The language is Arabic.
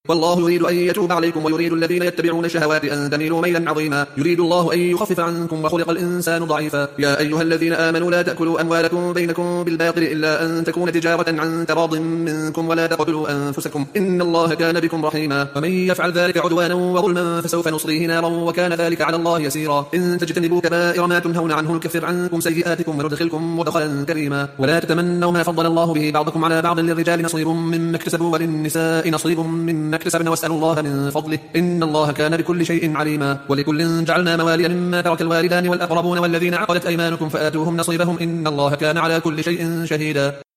والله يريد أن يتوب عليكم ويريد الذين يتبعون الشهوات أن تميلوا ميلا عظيما. يريد الله أن يخفف عنكم وخلق الإنسان ضعيفا. يا أيها الذين آمنوا لا تأكلوا أموالكم بينكم بالباطل إلا أن تكون تجارة عن تراض منكم ولا تقتلوا أنفسكم إن الله كان بكم رحيما. ومن يفعل ذلك عدوانا وظلما فسوف نصليه نارا وكان ذلك على الله يسيرا. إن تجتنبوا كبائر ما تنهون عنه نكفر عنكم سيئاتكم وندخلكم مدخلا كريما. ولا تتمنوا ما فضل الله به بعضكم على بعض للرجال نصيب مما اكتسبوا وللنساء نصيب مما اكتسبن واسألوا الله من فضله إن الله كان بكل شيء عليما. ولكل جعلنا مواليا مما ترك الوالدان والأقربون والذين عقدت أيمانكم فآتوهم نصيبهم إن الله كان على كل شيء شهيدا.